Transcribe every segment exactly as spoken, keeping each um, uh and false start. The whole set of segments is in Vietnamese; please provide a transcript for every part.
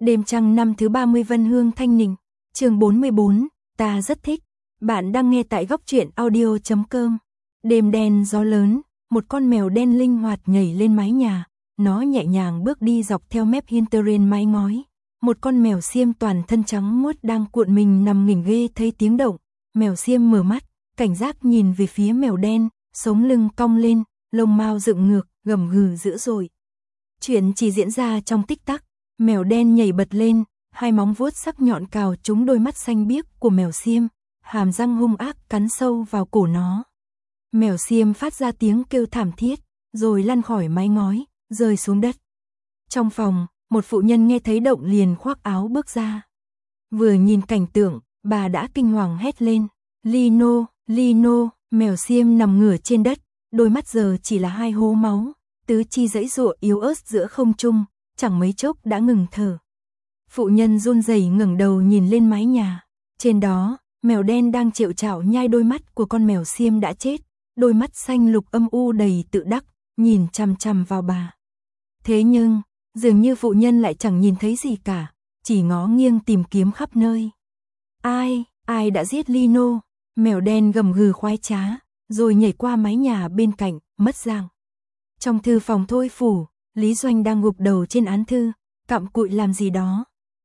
Đêm trăng năm thứ ba mươi Vân Hương Thanh Ninh, chương bốn mươi bốn, ta rất thích. Bạn đang nghe tại góc truyện audio chấm com. Đêm đen gió lớn, một con mèo đen linh hoạt nhảy lên mái nhà, nó nhẹ nhàng bước đi dọc theo mép hiên terrain mái ngói. Một con mèo xiêm toàn thân trắng muốt đang cuộn mình nằm nghỉnh ghê thấy tiếng động. Mèo xiêm mở mắt, cảnh giác nhìn về phía mèo đen, sống lưng cong lên, lông mao dựng ngược, gầm gừ dữ dội. Chuyện chỉ diễn ra trong tích tắc. Mèo đen nhảy bật lên, hai móng vuốt sắc nhọn cào trúng đôi mắt xanh biếc của mèo xiêm, hàm răng hung ác cắn sâu vào cổ nó. Mèo xiêm phát ra tiếng kêu thảm thiết, rồi lăn khỏi mái ngói, rơi xuống đất. Trong phòng, một phụ nhân nghe thấy động liền khoác áo bước ra. Vừa nhìn cảnh tượng, bà đã kinh hoàng hét lên, Lino, Lino, mèo xiêm nằm ngửa trên đất, đôi mắt giờ chỉ là hai hố máu, tứ chi giãy giụa yếu ớt giữa không trung. Chẳng mấy chốc đã ngừng thở. Phụ nhân run rẩy ngẩng đầu nhìn lên mái nhà. Trên đó, mèo đen đang trệu trạo nhai đôi mắt của con mèo xiêm đã chết. Đôi mắt xanh lục âm u đầy tự đắc, nhìn chằm chằm vào bà. Thế nhưng, dường như phụ nhân lại chẳng nhìn thấy gì cả, chỉ ngó nghiêng tìm kiếm khắp nơi. Ai, ai đã giết Lino? Mèo đen gầm gừ khoái trá, rồi nhảy qua mái nhà bên cạnh, mất dạng. Trong thư phòng Thôi phủ, Lý Doanh đang gục đầu trên án thư, cặm cụi làm gì đó.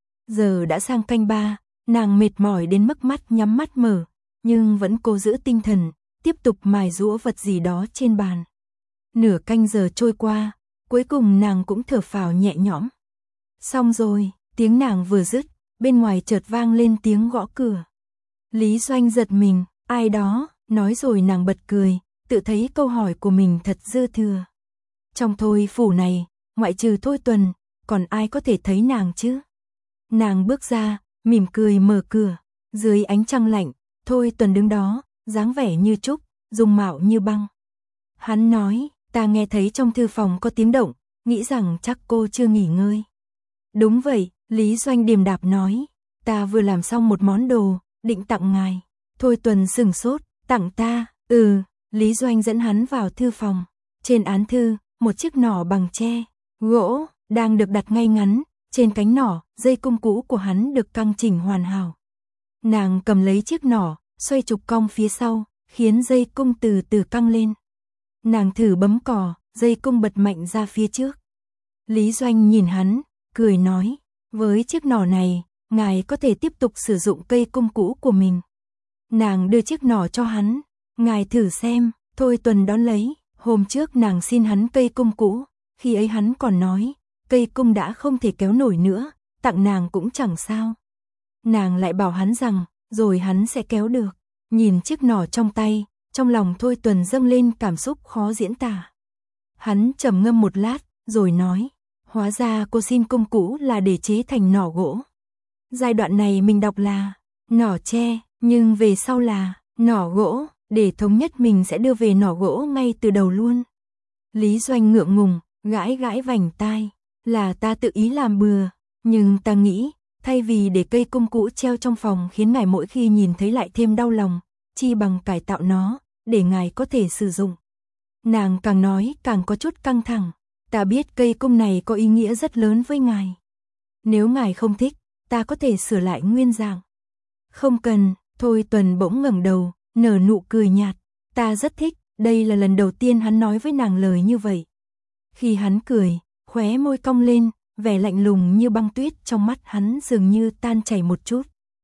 Giờ đã sang canh ba, nàng mệt mỏi đến mức mắt nhắm mắt mở, nhưng vẫn cố giữ tinh thần, tiếp tục mài giũa vật gì đó trên bàn. Nửa canh giờ trôi qua, cuối cùng nàng cũng thở phào nhẹ nhõm. Xong rồi, tiếng nàng vừa dứt, bên ngoài chợt vang lên tiếng gõ cửa. Lý Doanh giật mình, ai đó, nói rồi nàng bật cười, tự thấy câu hỏi của mình thật dư thừa. Trong Thôi phủ này, ngoại trừ Thôi Tuần, còn ai có thể thấy nàng chứ? Nàng bước ra, mỉm cười mở cửa, dưới ánh trăng lạnh, Thôi Tuần đứng đó, dáng vẻ như trúc, dung mạo như băng. Hắn nói, ta nghe thấy trong thư phòng có tiếng động, nghĩ rằng chắc cô chưa nghỉ ngơi. Đúng vậy, Lý Doanh điềm đạp nói, ta vừa làm xong một món đồ, định tặng ngài. Thôi Tuần sừng sốt, tặng ta, ừ, Lý Doanh dẫn hắn vào thư phòng. Trên án thư, một chiếc nỏ bằng tre, gỗ, đang được đặt ngay ngắn, trên cánh nỏ, dây cung cũ của hắn được căng chỉnh hoàn hảo. Nàng cầm lấy chiếc nỏ, xoay trục cong phía sau, khiến dây cung từ từ căng lên. Nàng thử bấm cò, dây cung bật mạnh ra phía trước. Lý Doanh nhìn hắn, cười nói, với chiếc nỏ này, ngài có thể tiếp tục sử dụng cây cung cũ của mình. Nàng đưa chiếc nỏ cho hắn, ngài thử xem. Thôi Tuần đón lấy. Hôm trước nàng xin hắn cây cung cũ, khi ấy hắn còn nói, cây cung đã không thể kéo nổi nữa, tặng nàng cũng chẳng sao. Nàng lại bảo hắn rằng, rồi hắn sẽ kéo được. Nhìn chiếc nỏ trong tay, trong lòng Thôi Tuần dâng lên cảm xúc khó diễn tả. Hắn trầm ngâm một lát, rồi nói, hóa ra cô xin cung cũ là để chế thành nỏ gỗ. Giai đoạn này mình đọc là nỏ tre, nhưng về sau là nỏ gỗ. Để thống nhất mình sẽ đưa về nỏ gỗ ngay từ đầu luôn. Lý Doanh ngượng ngùng, gãi gãi vành tai, là ta tự ý làm bừa, nhưng ta nghĩ, thay vì để cây cung cũ treo trong phòng khiến ngài mỗi khi nhìn thấy lại thêm đau lòng, chi bằng cải tạo nó, để ngài có thể sử dụng. Nàng càng nói càng có chút căng thẳng, ta biết cây cung này có ý nghĩa rất lớn với ngài. Nếu ngài không thích, ta có thể sửa lại nguyên dạng. Không cần, Thôi Tuần bỗng ngẩng đầu, nở nụ cười nhạt, ta rất thích, đây là lần đầu tiên hắn nói với nàng lời như vậy. Khi hắn cười, khóe môi cong lên, vẻ lạnh lùng như băng tuyết trong mắt hắn dường như tan chảy một chút.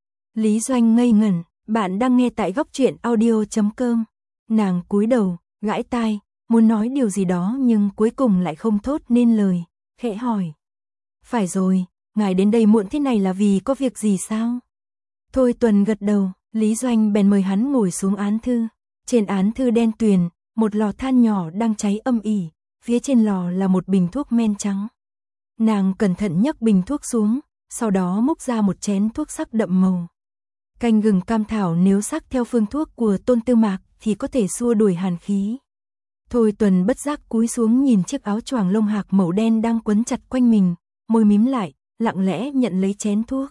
Lý Doanh ngây ngẩn, bạn đang nghe tại góc truyện audio chấm com. Nàng cúi đầu, gãi tai, muốn nói điều gì đó nhưng cuối cùng lại không thốt nên lời, khẽ hỏi. Phải rồi, ngài đến đây muộn thế này là vì có việc gì sao? Thôi Tuần gật đầu. Lý Doanh bèn mời hắn ngồi xuống án thư. Trên án thư đen tuyền, một lò than nhỏ đang cháy âm ỉ, phía trên lò là một bình thuốc men trắng. Nàng cẩn thận nhấc bình thuốc xuống, sau đó múc ra một chén thuốc sắc đậm màu. Canh gừng cam thảo nếu sắc theo phương thuốc của Tôn Tư Mạc thì có thể xua đuổi hàn khí. Thôi Tuần bất giác cúi xuống nhìn chiếc áo choàng lông hạc màu đen đang quấn chặt quanh mình, môi mím lại, lặng lẽ nhận lấy chén thuốc.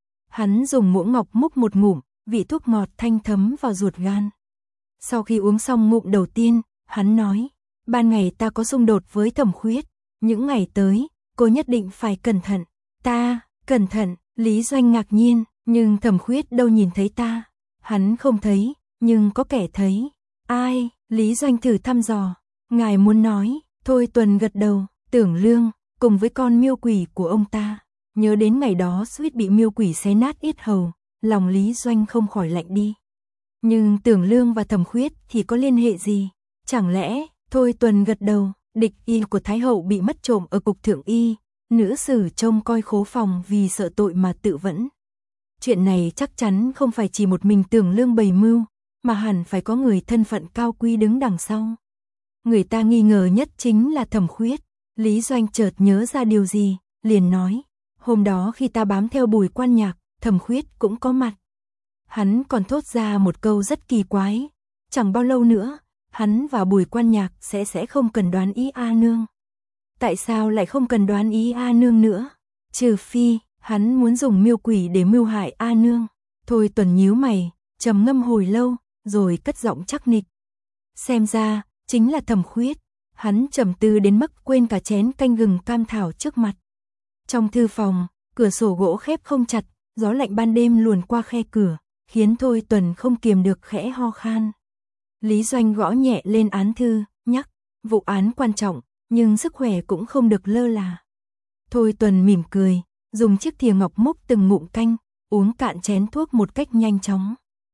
Hắn dùng muỗng ngọc múc một ngụm, vị thuốc ngọt thanh thấm vào ruột gan. Sau khi uống xong ngụm đầu tiên, hắn nói, ban ngày ta có xung đột với Thẩm Khuyết, những ngày tới, cô nhất định phải cẩn thận. Ta, Cẩn thận, Lý Doanh ngạc nhiên, nhưng Thẩm Khuyết đâu nhìn thấy ta. Hắn không thấy, nhưng có kẻ thấy. Ai? Lý Doanh thử thăm dò. Ngài muốn nói, Thôi Tuần gật đầu, Tưởng Lương, cùng với con miêu quỷ của ông ta. Nhớ đến ngày đó suýt bị miêu quỷ xé nát yết hầu, lòng Lý Doanh không khỏi lạnh đi. Nhưng Tưởng Lương và Thẩm Khuyết thì có liên hệ gì? Chẳng lẽ, Thôi Tuần gật đầu, địch y của Thái Hậu bị mất trộm ở cục thượng y, nữ sử trông coi khố phòng vì sợ tội mà tự vẫn. Chuyện này chắc chắn không phải chỉ một mình Tưởng Lương bày mưu, mà hẳn phải có người thân phận cao quý đứng đằng sau. Người ta nghi ngờ nhất chính là Thẩm Khuyết. Lý Doanh chợt nhớ ra điều gì, liền nói, hôm đó khi ta bám theo Bùi Quan Nhạc, Thẩm Khuyết cũng có mặt. Hắn còn thốt ra một câu rất kỳ quái, chẳng bao lâu nữa, hắn và Bùi Quan Nhạc sẽ sẽ không cần đoán ý A Nương. Tại sao lại không cần đoán ý A Nương nữa? Trừ phi, hắn muốn dùng miêu quỷ để mưu hại A Nương. Thôi Tuần nhíu mày, trầm ngâm hồi lâu, rồi cất giọng chắc nịch. Xem ra, chính là Thẩm Khuyết. Hắn trầm tư đến mức quên cả chén canh gừng cam thảo trước mặt. Trong thư phòng, cửa sổ gỗ khép không chặt, gió lạnh ban đêm luồn qua khe cửa, khiến Thôi Tuần không kiềm được khẽ ho khan. Lý Doanh gõ nhẹ lên án thư, nhắc, vụ án quan trọng, nhưng sức khỏe cũng không được lơ là. Thôi Tuần mỉm cười, dùng chiếc thìa ngọc múc từng ngụm canh, uống cạn chén thuốc một cách nhanh chóng.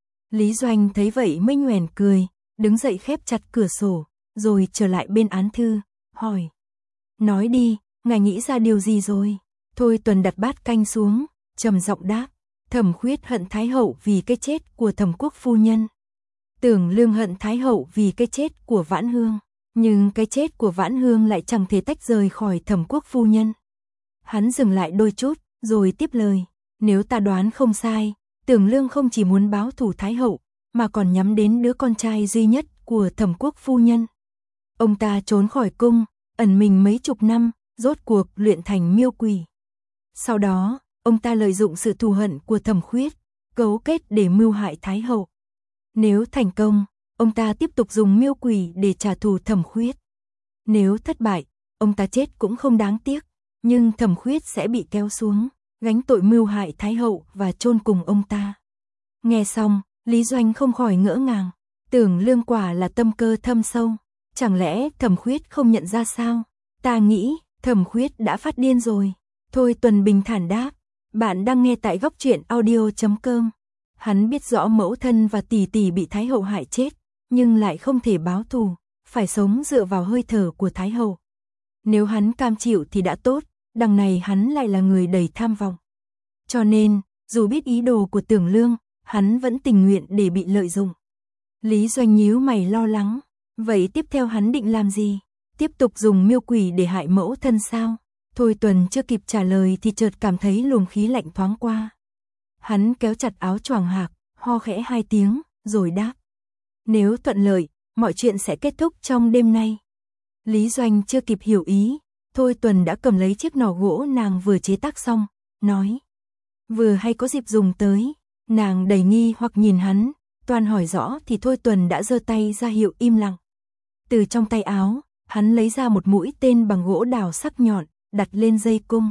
Lý Doanh thấy vậy mới nhoẻn cười, đứng dậy khép chặt cửa sổ, rồi trở lại bên án thư, hỏi. Nói đi, ngài nghĩ ra điều gì rồi? Thôi Tuần đặt bát canh xuống, trầm giọng đáp. Thẩm Khuyết hận Thái Hậu vì cái chết của Thẩm Quốc phu nhân. Tưởng Lương hận Thái Hậu vì cái chết của Vãn Hương. Nhưng cái chết của Vãn Hương lại chẳng thể tách rời khỏi Thẩm Quốc phu nhân. Hắn dừng lại đôi chút, rồi tiếp lời. Nếu ta đoán không sai, Tưởng Lương không chỉ muốn báo thù Thái Hậu, mà còn nhắm đến đứa con trai duy nhất của Thẩm Quốc phu nhân. Ông ta trốn khỏi cung, ẩn mình mấy chục năm, rốt cuộc luyện thành miêu quỷ. Sau đó, ông ta lợi dụng sự thù hận của Thẩm Khuyết, cấu kết để mưu hại Thái Hậu. Nếu thành công, ông ta tiếp tục dùng miêu quỷ để trả thù Thẩm Khuyết. Nếu thất bại, ông ta chết cũng không đáng tiếc, nhưng Thẩm Khuyết sẽ bị kéo xuống, gánh tội mưu hại Thái Hậu và chôn cùng ông ta. Nghe xong, Lý Doanh không khỏi ngỡ ngàng, Tưởng Lương quả là tâm cơ thâm sâu, chẳng lẽ Thẩm Khuyết không nhận ra sao? Ta nghĩ, Thẩm Khuyết đã phát điên rồi. Thôi Tuần bình thản đáp, bạn đang nghe tại góc truyện audio chấm com. Hắn biết rõ mẫu thân và tỷ tỷ bị Thái Hậu hại chết, nhưng lại không thể báo thù, phải sống dựa vào hơi thở của Thái Hậu. Nếu hắn cam chịu thì đã tốt, đằng này hắn lại là người đầy tham vọng. Cho nên, dù biết ý đồ của Tưởng Lương, hắn vẫn tình nguyện để bị lợi dụng. Lý Doanh nhíu mày lo lắng, vậy tiếp theo hắn định làm gì? Tiếp tục dùng miêu quỷ để hại mẫu thân sao? Thôi Tuần chưa kịp trả lời thì chợt cảm thấy luồng khí lạnh thoáng qua. Hắn kéo chặt áo choàng hạc, ho khẽ hai tiếng, rồi đáp. Nếu thuận lợi, mọi chuyện sẽ kết thúc trong đêm nay. Lý Doanh chưa kịp hiểu ý, Thôi Tuần đã cầm lấy chiếc nỏ gỗ nàng vừa chế tác xong, nói. Vừa hay có dịp dùng tới, nàng đầy nghi hoặc nhìn hắn, toàn hỏi rõ thì Thôi Tuần đã giơ tay ra hiệu im lặng. Từ trong tay áo, hắn lấy ra một mũi tên bằng gỗ đào sắc nhọn, đặt lên dây cung.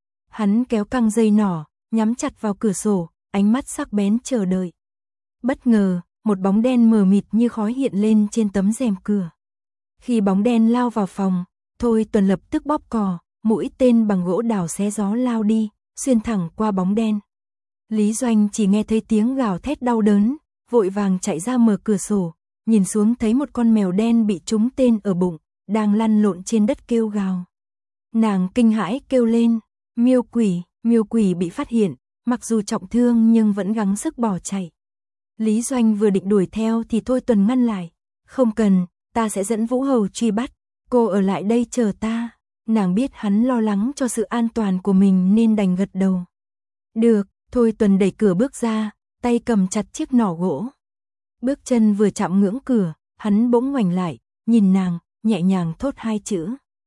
Hắn kéo căng dây nỏ, nhắm chặt vào cửa sổ, ánh mắt sắc bén chờ đợi. Bất ngờ, một bóng đen mờ mịt như khói hiện lên trên tấm rèm cửa. Khi bóng đen lao vào phòng, Thôi Tuần lập tức bóp cò, mũi tên bằng gỗ đào xé gió lao đi, xuyên thẳng qua bóng đen. Lý Doanh chỉ nghe thấy tiếng gào thét đau đớn, vội vàng chạy ra mở cửa sổ, nhìn xuống thấy một con mèo đen bị trúng tên ở bụng, đang lăn lộn trên đất kêu gào. Nàng kinh hãi kêu lên, miêu quỷ, miêu quỷ bị phát hiện, mặc dù trọng thương nhưng vẫn gắng sức bỏ chạy. Lý Doanh vừa định đuổi theo thì Thôi Tuần ngăn lại, không cần, ta sẽ dẫn Vũ Hầu truy bắt, cô ở lại đây chờ ta. Nàng biết hắn lo lắng cho sự an toàn của mình nên đành gật đầu. Được, Thôi Tuần đẩy cửa bước ra, tay cầm chặt chiếc nỏ gỗ. Bước chân vừa chạm ngưỡng cửa, hắn bỗng ngoảnh lại, nhìn nàng, nhẹ nhàng thốt hai chữ.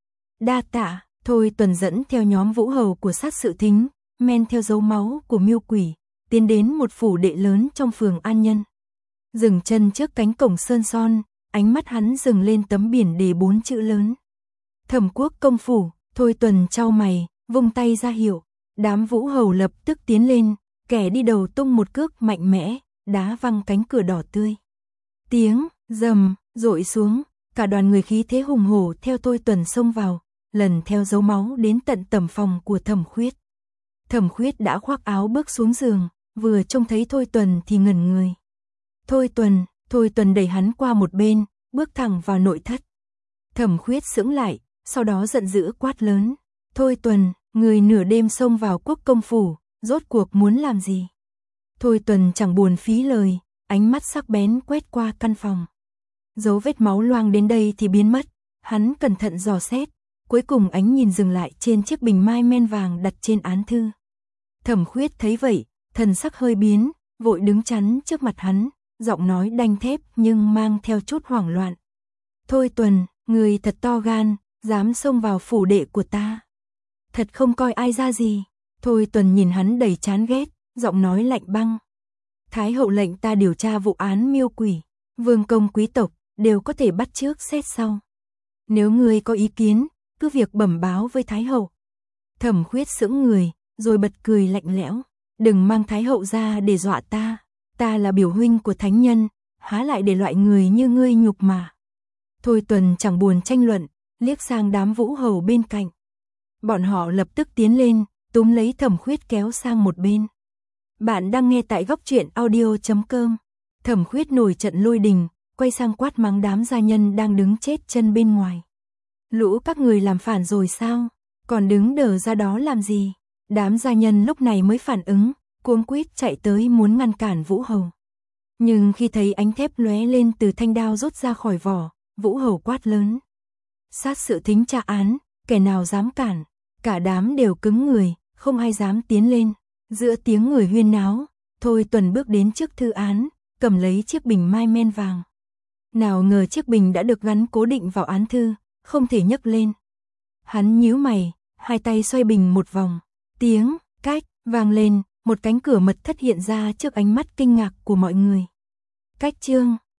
Đa tạ. Thôi Tuần dẫn theo nhóm Vũ Hầu của sát sự thính, men theo dấu máu của miêu quỷ, tiến đến một phủ đệ lớn trong phường An Nhân. Dừng chân trước cánh cổng sơn son, ánh mắt hắn dừng lên tấm biển đề bốn chữ lớn. Thẩm Quốc công phủ. Thôi Tuần chau mày, vung tay ra hiệu, Đám Vũ Hầu lập tức tiến lên, kẻ đi đầu tung một cước mạnh mẽ, đá văng cánh cửa đỏ tươi. Tiếng rầm rội xuống, cả đoàn người khí thế hùng hổ theo Thôi Tuần xông vào, lần theo dấu máu đến tận tầm phòng của Thẩm Khuyết. Thẩm Khuyết đã khoác áo bước xuống giường, vừa trông thấy Thôi Tuần thì ngẩn người. Thôi Tuần, Thôi Tuần đẩy hắn qua một bên, bước thẳng vào nội thất. Thẩm Khuyết sững lại, sau đó giận dữ quát lớn. Thôi Tuần, người nửa đêm xông vào Quốc công phủ, rốt cuộc muốn làm gì? Thôi Tuần chẳng buồn phí lời, ánh mắt sắc bén quét qua căn phòng. Dấu vết máu loang đến đây thì biến mất, hắn cẩn thận dò xét, cuối cùng ánh nhìn dừng lại trên chiếc bình mai men vàng đặt trên án thư. Thẩm Khuyết thấy vậy, thần sắc hơi biến, vội đứng chắn trước mặt hắn, giọng nói đanh thép nhưng mang theo chút hoảng loạn. Thôi Tuần, người thật to gan, dám xông vào phủ đệ của ta. Thật không coi ai ra gì. Thôi Tuần nhìn hắn đầy chán ghét, giọng nói lạnh băng. Thái hậu lệnh ta điều tra vụ án miêu quỷ, vương công quý tộc đều có thể bắt trước xét sau. Nếu ngươi có ý kiến, cứ việc bẩm báo với Thái hậu. Thẩm Khuyết sững người, rồi bật cười lạnh lẽo. Đừng mang Thái hậu ra để dọa ta. Ta là biểu huynh của thánh nhân, há lại để loại người như ngươi nhục mà. Thôi Tuần chẳng buồn tranh luận, liếc sang đám Vũ Hầu bên cạnh. Bọn họ lập tức tiến lên, túm lấy Thẩm Khuyết kéo sang một bên. Bạn đang nghe tại góc truyện audio chấm com. Thẩm Khuyết nổi trận lôi đình, quay sang quát mắng đám gia nhân đang đứng chết chân bên ngoài. Lũ các người làm phản rồi sao? Còn đứng đờ ra đó làm gì? Đám gia nhân lúc này mới phản ứng, cuống quýt chạy tới muốn ngăn cản Vũ Hầu. Nhưng khi thấy ánh thép lóe lên từ thanh đao rút ra khỏi vỏ, Vũ Hầu quát lớn. Sát sự thính tra án, kẻ nào dám cản? Cả đám đều cứng người, không ai dám tiến lên. Giữa tiếng người huyên náo, Thôi Tuần bước đến trước thư án, cầm lấy chiếc bình mai men vàng. Nào ngờ chiếc bình đã được gắn cố định vào án thư, không thể nhấc lên. Hắn nhíu mày, hai tay xoay bình một vòng. Tiếng cách vang lên, một cánh cửa mật thất hiện ra trước ánh mắt kinh ngạc của mọi người. Cách chương